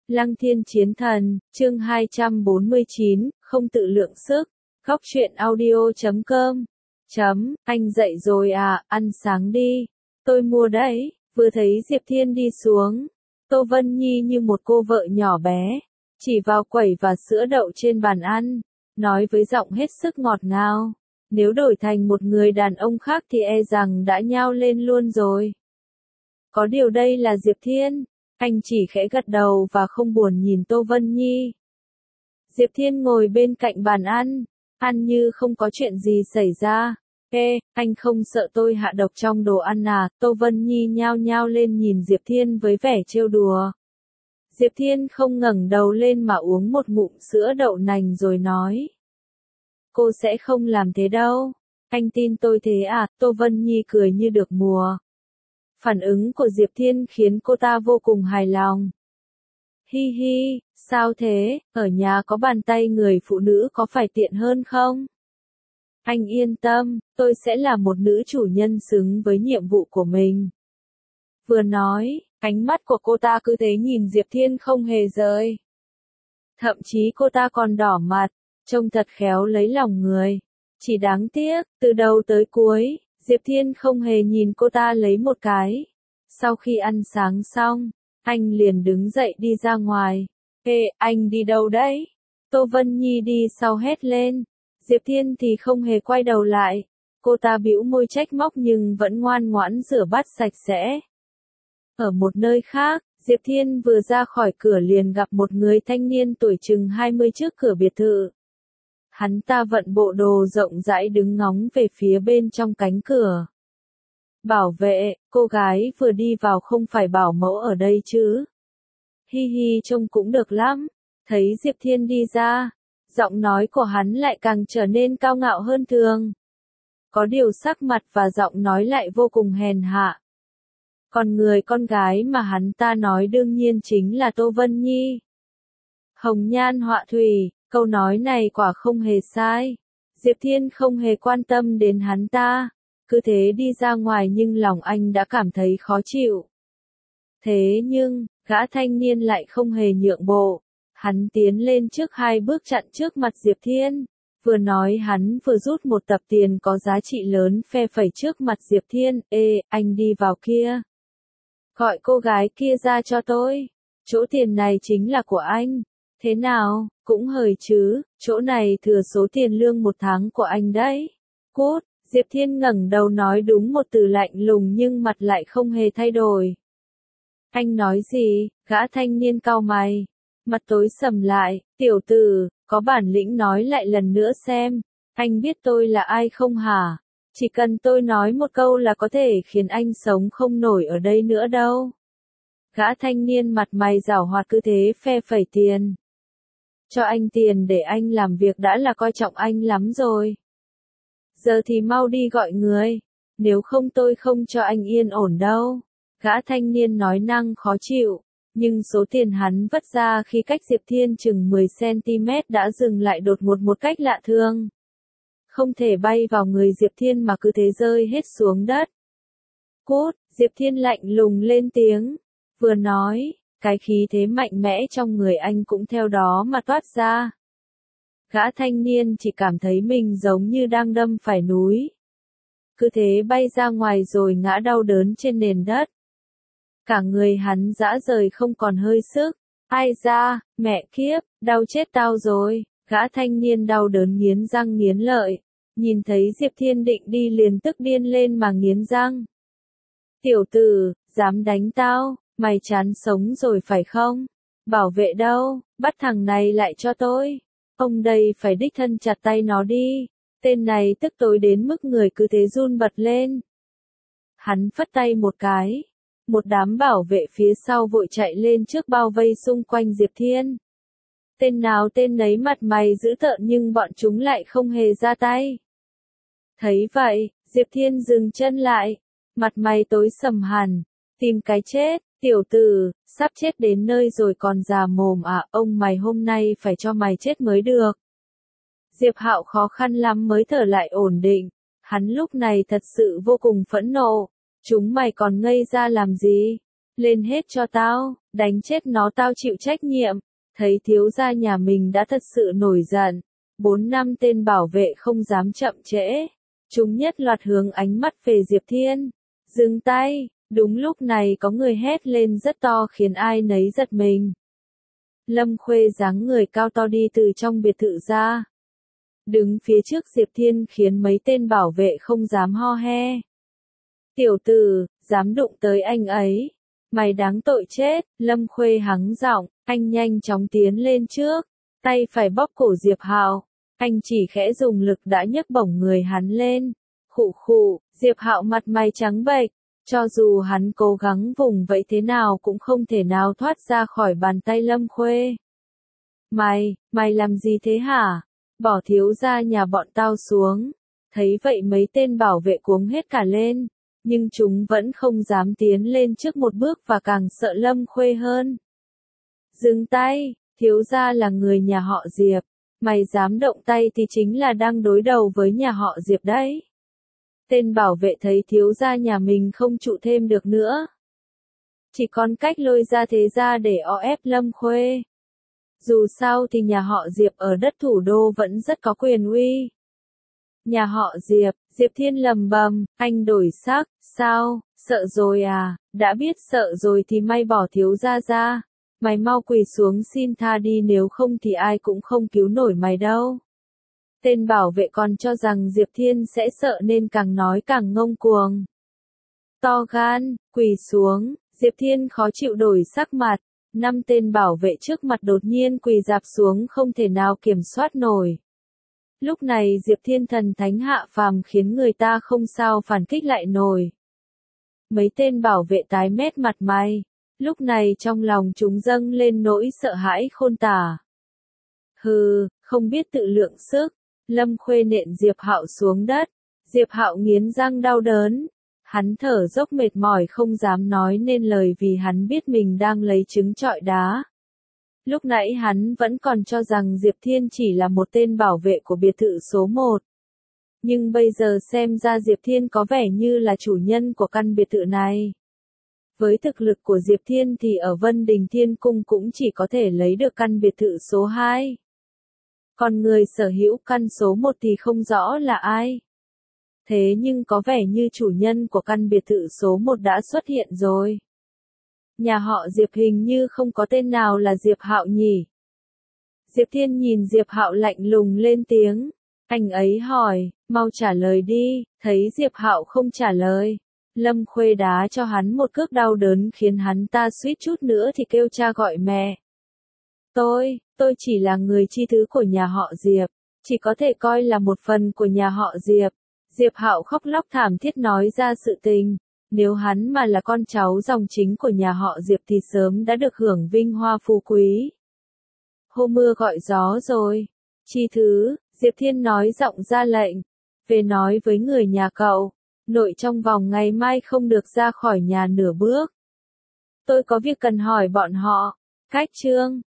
Lăng Thiên Chiến Thần, chương 249, không tự lượng sức. Góc truyện audio.com. Anh dậy rồi à, ăn sáng đi. Tôi mua đấy. Vừa thấy Diệp Thiên đi xuống, Tô Vân Nhi như một cô vợ nhỏ bé, chỉ vào quẩy và sữa đậu trên bàn ăn, nói với giọng hết sức ngọt ngào. Nếu đổi thành một người đàn ông khác thì e rằng đã nhao lên luôn rồi. Có điều đây là Diệp Thiên. Anh chỉ khẽ gật đầu và không buồn nhìn Tô Vân Nhi. Diệp Thiên ngồi bên cạnh bàn ăn như không có chuyện gì xảy ra. Ê, anh không sợ tôi hạ độc trong đồ ăn à? Tô Vân Nhi nhao nhao lên nhìn Diệp Thiên với vẻ trêu đùa. Diệp Thiên không ngẩng đầu lên mà uống một ngụm sữa đậu nành rồi nói. Cô sẽ không làm thế đâu. Anh tin tôi thế à? Tô Vân Nhi cười như được mùa. Phản ứng của Diệp Thiên khiến cô ta vô cùng hài lòng. Hi hi, sao thế, ở nhà có bàn tay người phụ nữ có phải tiện hơn không? Anh yên tâm, tôi sẽ là một nữ chủ nhân xứng với nhiệm vụ của mình. Vừa nói, ánh mắt của cô ta cứ thế nhìn Diệp Thiên không hề rời. Thậm chí cô ta còn đỏ mặt, trông thật khéo lấy lòng người. Chỉ đáng tiếc, từ đầu tới cuối, Diệp Thiên không hề nhìn cô ta lấy một cái. Sau khi ăn sáng xong, anh liền đứng dậy đi ra ngoài. Ê, anh đi đâu đấy? Tô Vân Nhi đi sau hét lên. Diệp Thiên thì không hề quay đầu lại. Cô ta bĩu môi trách móc nhưng vẫn ngoan ngoãn rửa bát sạch sẽ. Ở một nơi khác, Diệp Thiên vừa ra khỏi cửa liền gặp một người thanh niên tuổi chừng 20 trước cửa biệt thự. Hắn ta vận bộ đồ rộng rãi đứng ngóng về phía bên trong cánh cửa. Bảo vệ, cô gái vừa đi vào không phải bảo mẫu ở đây chứ? Hi hi, trông cũng được lắm. Thấy Diệp Thiên đi ra, giọng nói của hắn lại càng trở nên cao ngạo hơn thường. Có điều sắc mặt và giọng nói lại vô cùng hèn hạ. Còn người con gái mà hắn ta nói đương nhiên chính là Tô Vân Nhi. Hồng nhan họa thủy, câu nói này quả không hề sai. Diệp Thiên không hề quan tâm đến hắn ta, cứ thế đi ra ngoài nhưng lòng anh đã cảm thấy khó chịu. Thế nhưng, gã thanh niên lại không hề nhượng bộ. Hắn tiến lên trước 2 bước chặn trước mặt Diệp Thiên. Vừa nói hắn vừa rút một tập tiền có giá trị lớn phe phẩy trước mặt Diệp Thiên. Ê, anh đi vào kia. Gọi cô gái kia ra cho tôi. Chỗ tiền này chính là của anh. Thế nào, cũng hời chứ, chỗ này thừa số tiền lương 1 tháng của anh đấy. Cút, Diệp Thiên ngẩng đầu nói đúng một từ lạnh lùng nhưng mặt lại không hề thay đổi. Anh nói gì? Gã thanh niên cau mày. Mặt tối sầm lại, tiểu tử, có bản lĩnh nói lại lần nữa xem. Anh biết tôi là ai không hả? Chỉ cần tôi nói một câu là có thể khiến anh sống không nổi ở đây nữa đâu. Gã thanh niên mặt mày giảo hoạt cứ thế phe phẩy tiền. Cho anh tiền để anh làm việc đã là coi trọng anh lắm rồi. Giờ thì mau đi gọi người, nếu không tôi không cho anh yên ổn đâu. Gã thanh niên nói năng khó chịu, nhưng số tiền hắn vất ra khi cách Diệp Thiên chừng 10cm đã dừng lại đột ngột một cách lạ thường. Không thể bay vào người Diệp Thiên mà cứ thế rơi hết xuống đất. Cút, Diệp Thiên lạnh lùng lên tiếng, vừa nói, cái khí thế mạnh mẽ trong người anh cũng theo đó mà toát ra. Gã thanh niên chỉ cảm thấy mình giống như đang đâm phải núi. Cứ thế bay ra ngoài rồi ngã đau đớn trên nền đất. Cả người hắn rã rời không còn hơi sức. Ai da, mẹ kiếp, đau chết tao rồi. Gã thanh niên đau đớn nghiến răng nghiến lợi. Nhìn thấy Diệp Thiên định đi liền tức điên lên mà nghiến răng. Tiểu tử, dám đánh tao, mày chán sống rồi phải không? Bảo vệ đâu, bắt thằng này lại cho tôi. Ông đây phải đích thân chặt tay nó đi. Tên này tức tối đến mức người cứ thế run bật lên. Hắn phất tay một cái. Một đám bảo vệ phía sau vội chạy lên trước bao vây xung quanh Diệp Thiên. Tên nào tên nấy mặt mày dữ tợn nhưng bọn chúng lại không hề ra tay. Thấy vậy, Diệp Thiên dừng chân lại. Mặt mày tối sầm hẳn. Tìm cái chết, tiểu tử, sắp chết đến nơi rồi còn già mồm à, ông mày hôm nay phải cho mày chết mới được. Diệp Hạo khó khăn lắm mới thở lại ổn định. Hắn lúc này thật sự vô cùng phẫn nộ. Chúng mày còn ngây ra làm gì? Lên hết cho tao, Đánh chết nó tao chịu trách nhiệm. Thấy thiếu gia nhà mình đã thật sự nổi giận. 4-5 tên bảo vệ không dám chậm trễ. Chúng nhất loạt hướng ánh mắt về Diệp Thiên. Dừng tay, đúng lúc này có người hét lên rất to khiến ai nấy giật mình. Lâm Khuê dáng người cao to đi từ trong biệt thự ra. Đứng phía trước Diệp Thiên khiến mấy tên bảo vệ không dám ho he. Tiểu tử, dám đụng tới anh ấy. Mày đáng tội chết, Lâm Khuê hắng giọng, anh nhanh chóng tiến lên trước. Tay phải bóp cổ Diệp Hạo. Anh chỉ khẽ dùng lực đã nhấc bổng người hắn lên. Khụ khụ, Diệp Hạo mặt mày trắng bệch. Cho dù hắn cố gắng vùng vẫy thế nào cũng không thể nào thoát ra khỏi bàn tay Lâm Khuê. Mày làm gì thế hả? Bỏ thiếu gia nhà bọn tao xuống. Thấy vậy mấy tên bảo vệ cuống hết cả lên. Nhưng chúng vẫn không dám tiến lên trước một bước và càng sợ Lâm Khuê hơn. Dừng tay, thiếu gia là người nhà họ Diệp. Mày dám động tay thì chính là đang đối đầu với nhà họ Diệp đấy. Tên bảo vệ thấy thiếu gia nhà mình không trụ thêm được nữa. Chỉ còn cách lôi ra thế gia để o ép Lâm Khuê. Dù sao thì nhà họ Diệp ở đất thủ đô vẫn rất có quyền uy. Nhà họ Diệp, Diệp Thiên lầm bầm, anh đổi sắc, sao, sợ rồi à, đã biết sợ rồi thì may bỏ thiếu gia ra. Mày mau quỳ xuống xin tha đi nếu không thì ai cũng không cứu nổi mày đâu. Tên bảo vệ còn cho rằng Diệp Thiên sẽ sợ nên càng nói càng ngông cuồng. To gan, quỳ xuống, Diệp Thiên khó chịu đổi sắc mặt. 5 tên bảo vệ trước mặt đột nhiên quỳ rạp xuống không thể nào kiểm soát nổi. Lúc này Diệp Thiên thần thánh hạ phàm khiến người ta không sao phản kích lại nổi. Mấy tên bảo vệ tái mét mặt mày. Lúc này trong lòng chúng dâng lên nỗi sợ hãi khôn tả. Hừ, không biết tự lượng sức. Lâm Khuê nện Diệp Hạo xuống đất. Diệp Hạo nghiến răng đau đớn. Hắn thở dốc mệt mỏi không dám nói nên lời vì hắn biết mình đang lấy trứng trọi đá. Lúc nãy hắn vẫn còn cho rằng Diệp Thiên chỉ là một tên bảo vệ của biệt thự số 1. Nhưng bây giờ xem ra Diệp Thiên có vẻ như là chủ nhân của căn biệt thự này. Với thực lực của Diệp Thiên thì ở Vân Đình Thiên Cung cũng chỉ có thể lấy được căn biệt thự số 2. Còn người sở hữu căn số 1 thì không rõ là ai. Thế nhưng có vẻ như chủ nhân của căn biệt thự số 1 đã xuất hiện rồi. Nhà họ Diệp hình như không có tên nào là Diệp Hạo nhỉ. Diệp Thiên nhìn Diệp Hạo lạnh lùng lên tiếng. Anh ấy hỏi, mau trả lời đi, thấy Diệp Hạo không trả lời. Lâm Khuê đá cho hắn một cước đau đớn khiến hắn ta suýt chút nữa thì kêu cha gọi mẹ. Tôi chỉ là người chi thứ của nhà họ Diệp, chỉ có thể coi là một phần của nhà họ Diệp. Diệp Hạo khóc lóc thảm thiết nói ra sự tình. Nếu hắn mà là con cháu dòng chính của nhà họ Diệp thì sớm đã được hưởng vinh hoa phú quý. Hô mưa gọi gió rồi. Chi thứ, Diệp Thiên nói giọng ra lệnh. Về nói với người nhà cậu, nội trong vòng ngày mai không được ra khỏi nhà nửa bước. Tôi có việc cần hỏi bọn họ. Cách chương